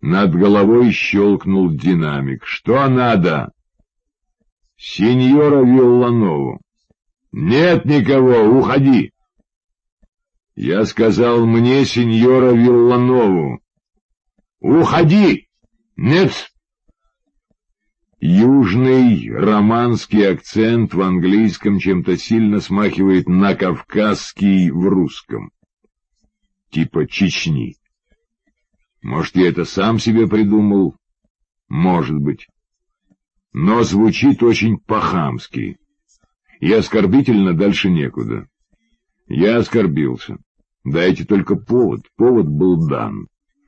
Над головой щелкнул динамик. «Что надо?» «Сеньора Вилланову». «Нет никого, уходи!» «Я сказал мне сеньора Вилланову». «Уходи!» «Нет!» Южный романский акцент в английском чем-то сильно смахивает на кавказский в русском. Типа Чечни. Может, я это сам себе придумал? Может быть. Но звучит очень по-хамски. И оскорбительно дальше некуда. Я оскорбился. Дайте только повод. Повод был дан.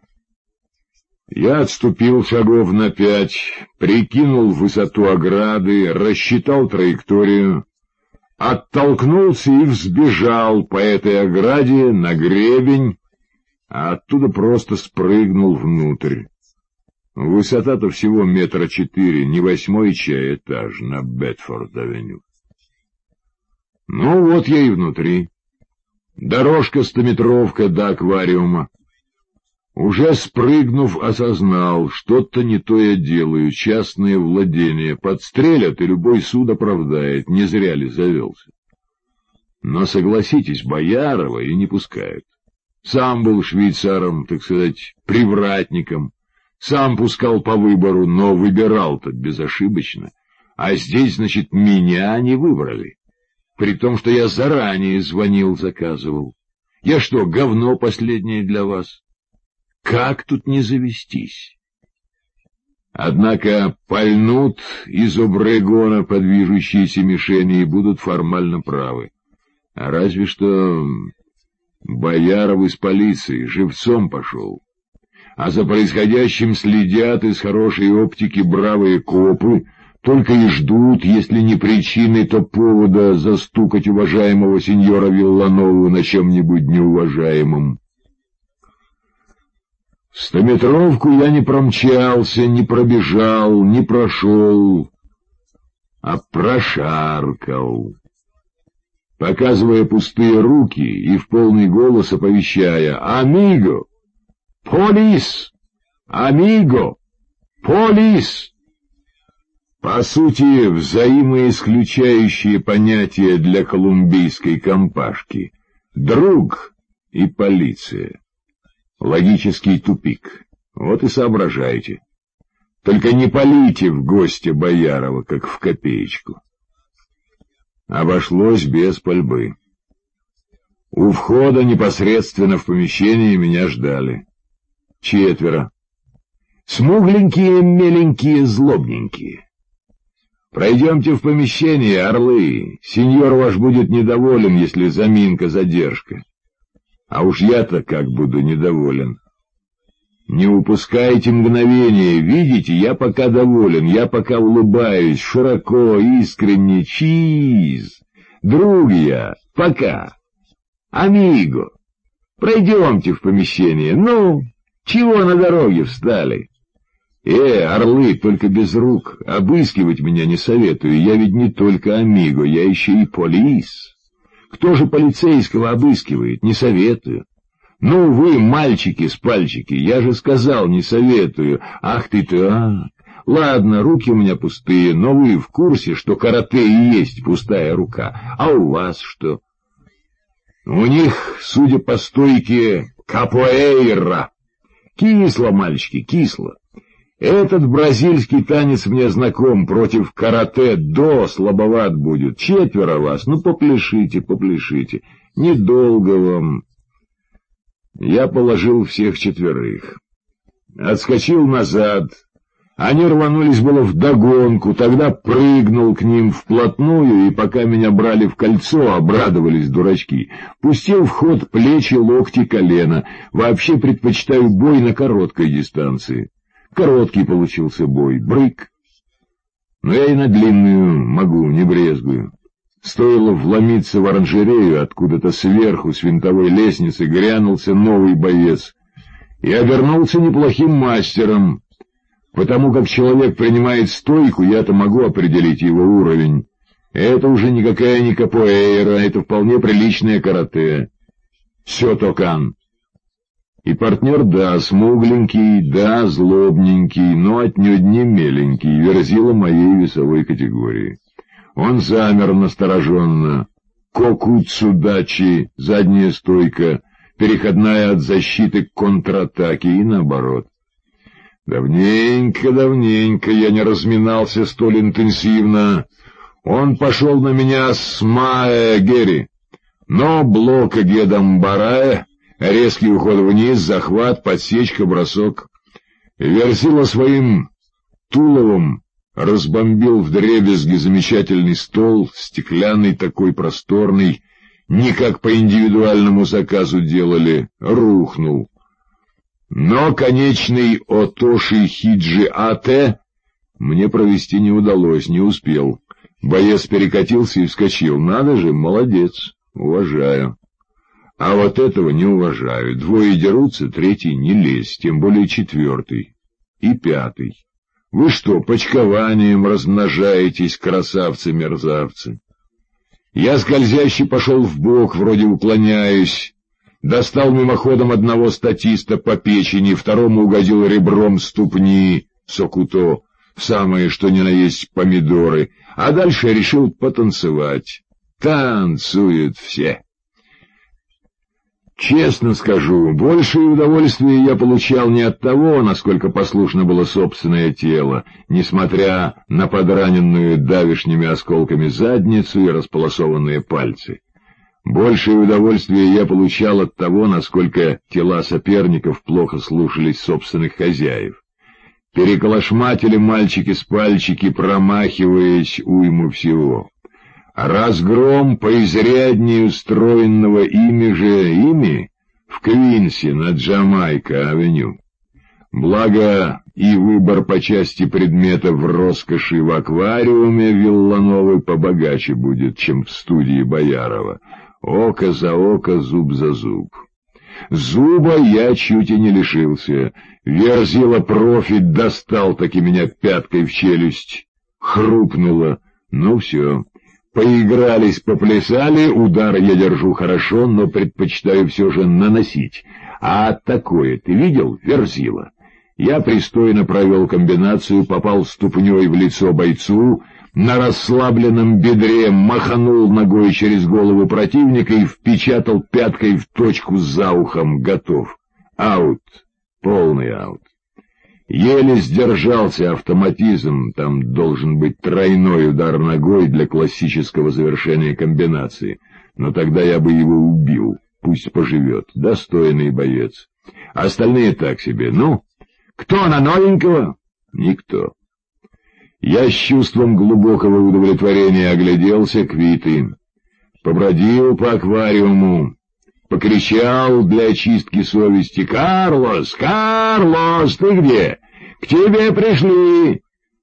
Я отступил шагов на 5, прикинул высоту ограды, рассчитал траекторию, оттолкнулся и взбежал по этой ограде на гребень, а оттуда просто спрыгнул внутрь. Высота-то всего 4 метра, не 8-й чай этаж на Бетфорд-авеню. Ну вот я и внутри. Дорожка 100-метровка до аквариума. Уже спрыгнув, осознал, что-то не то я делаю, частное владение. Подстрелят, и любой суд оправдает, не зря ли завелся. Но, согласитесь, Боярова и не пускают. Сам был швейцаром, так сказать, привратником. Сам пускал по выбору, но выбирал-то безошибочно. А здесь, значит, меня не выбрали. При том, что я заранее звонил, заказывал. Я что, говно последнее для вас? Как тут не завестись? Однако пальнут из обрегона по движущейся мишени и будут формально правы. А разве что Бояров из полиции живцом пошел. А за происходящим следят из хорошей оптики бравые копы, только и ждут, если не причины, то повода застукать уважаемого сеньора Вилланову на чем-нибудь неуважаемом. 100-метровку я не промчался, не пробежал, не прошел, а прошаркал, показывая пустые руки и в полный голос оповещая: «Амиго! Полис! Амиго! Полис!» По сути, взаимоисключающие понятия для колумбийской компашки — друг и полиция. Логический тупик. Вот и соображайте. Только не палите в гостя Боярова, как в копеечку. Обошлось без пальбы. У входа непосредственно в помещение меня ждали. 4. Смугленькие, меленькие, злобненькие. Пройдемте в помещение, орлы. Сеньор ваш будет недоволен, если заминка-задержка. А уж я-то как буду недоволен. Не упускайте мгновение, видите, я пока доволен, я пока улыбаюсь, широко, искренне, чиз. Друг я, пока. Амиго, пройдемте в помещение, ну, чего на дороге встали? Орлы, только без рук, обыскивать меня не советую, я ведь не только амиго, я еще и полис. Кто же полицейского обыскивает? Не советую. Ну, вы, мальчики с пальчики, я же сказал, не советую. Ах ты так. Ладно, руки у меня пустые, но вы в курсе, что карате и есть пустая рука. А у вас что? У них, судя по стойке, капоэйра. Кисло, мальчики, кисло. Этот бразильский танец мне знаком, против карате до слабоват будет. 4 вас, ну попляшите, попляшите. Недолго вам. Я положил всех 4. Отскочил назад. Они рванулись было вдогонку, тогда прыгнул к ним вплотную, и пока меня брали в кольцо, обрадовались дурачки. Пустил в ход плечи, локти, колено. Вообще предпочитаю бой на короткой дистанции. Короткий получился бой, брык. Но я и на длинную могу, не брезгую. Стоило вломиться в оранжерею, откуда-то сверху с винтовой лестницы грянулся новый боец. И обернулся неплохим мастером. Потому как человек принимает стойку, я-то могу определить его уровень. Это уже никакая не капоэйра, это вполне приличное карате. Все, Токан. И партнер, да, смугленький, да, злобненький, но отнюдь не меленький, верзила моей весовой категории. Он замер настороженно. Кокуцудачи, задняя стойка, переходная от защиты к контратаке и наоборот. Давненько я не разминался столь интенсивно. Он пошел на меня с Маэ-Гери, но блока Гедамбарая, резкий уход вниз, захват, подсечка, бросок. Верзила своим туловом разбомбил вдребезги замечательный стол, стеклянный такой просторный, не как по индивидуальному заказу делали, рухнул. Но конечный Отоши Хиджи Ате мне провести не удалось, не успел. Боец перекатился и вскочил. Надо же, молодец, уважаю. А вот этого не уважаю. Двое дерутся, третий не лезь, тем более четвертый и пятый. Вы что, почкованием размножаетесь, красавцы-мерзавцы? Я скользящий пошел вбок, вроде уклоняюсь, достал мимоходом одного статиста по печени, второму угодил ребром ступни, сокуто, в самые что ни на есть помидоры, а дальше решил потанцевать. Танцуют все. Честно скажу, большее удовольствие я получал не от того, насколько послушно было собственное тело, несмотря на подраненную давешними осколками задницу и располосованные пальцы. Большее удовольствие я получал от того, насколько тела соперников плохо слушались собственных хозяев. Переколошматили мальчики с пальчики, промахиваясь уйму всего. Разгром поизряднее устроенного ими в Квинсе на Джамайка-авеню. Благо и выбор по части предметов роскоши в аквариуме Виллановой побогаче будет, чем в студии Боярова. Око за око, зуб за зуб. Зуба я чуть и не лишился. Верзила профи достал таки меня пяткой в челюсть. Хрупнуло. Ну все. Поигрались, поплясали, удар я держу хорошо, но предпочитаю все же наносить. А такое ты видел, Верзила? Я пристойно провел комбинацию, попал ступней в лицо бойцу, на расслабленном бедре маханул ногой через голову противника и впечатал пяткой в точку за ухом. Готов. Аут. Полный аут. Еле сдержался автоматизм, там должен быть тройной удар ногой для классического завершения комбинации, но тогда я бы его убил, пусть поживет, достойный боец. Остальные так себе, ну, кто на новенького? Никто. Я с чувством глубокого удовлетворения огляделся, квиты, побродил по аквариуму, покричал для очистки совести: «Карлос! Карлос! Ты где? К тебе пришли!»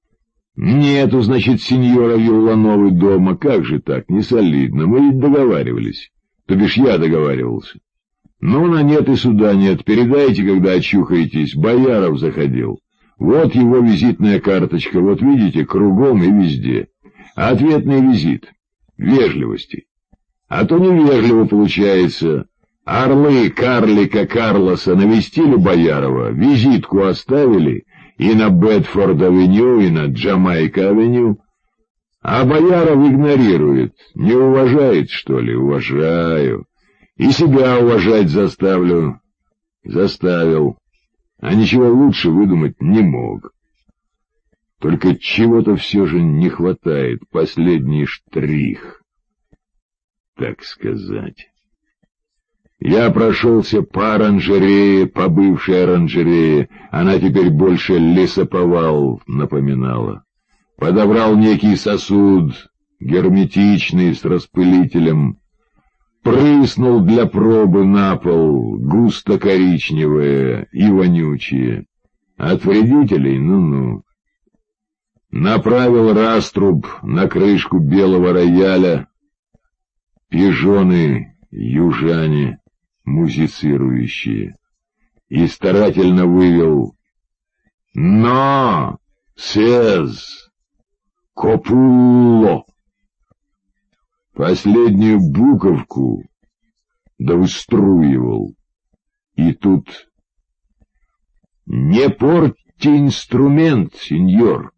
«Нету, значит, сеньора Виллановой дома. Как же так? Не солидно. Мы ведь договаривались. То бишь я договаривался. Ну, на нет и суда нет. Передайте, когда очухаетесь. Бояров заходил. Вот его визитная карточка. Вот видите, кругом и везде. Ответный визит. Вежливости. А то невежливо получается». Орлы карлика Карлоса навестили Боярова, визитку оставили и на Бетфорд-авеню, и на Джамайка-авеню, а Бояров игнорирует. Не уважает, что ли? Уважаю. И себя уважать заставлю. Заставил. А ничего лучше выдумать не мог. Только чего-то все же не хватает, последний штрих, так сказать. Я прошелся по оранжерее, по бывшей оранжерее, она теперь больше лесоповал напоминала. Подобрал некий сосуд, герметичный, с распылителем, прыснул для пробы на пол, густо-коричневое и вонючее. От вредителей, ну-ну. Направил раструб на крышку белого рояля. Пижоны, южане, музицирующие, и старательно вывел: «Но! Сез! Копулло!» Последнюю буковку довыструивал, и тут Не портьте инструмент, сеньор.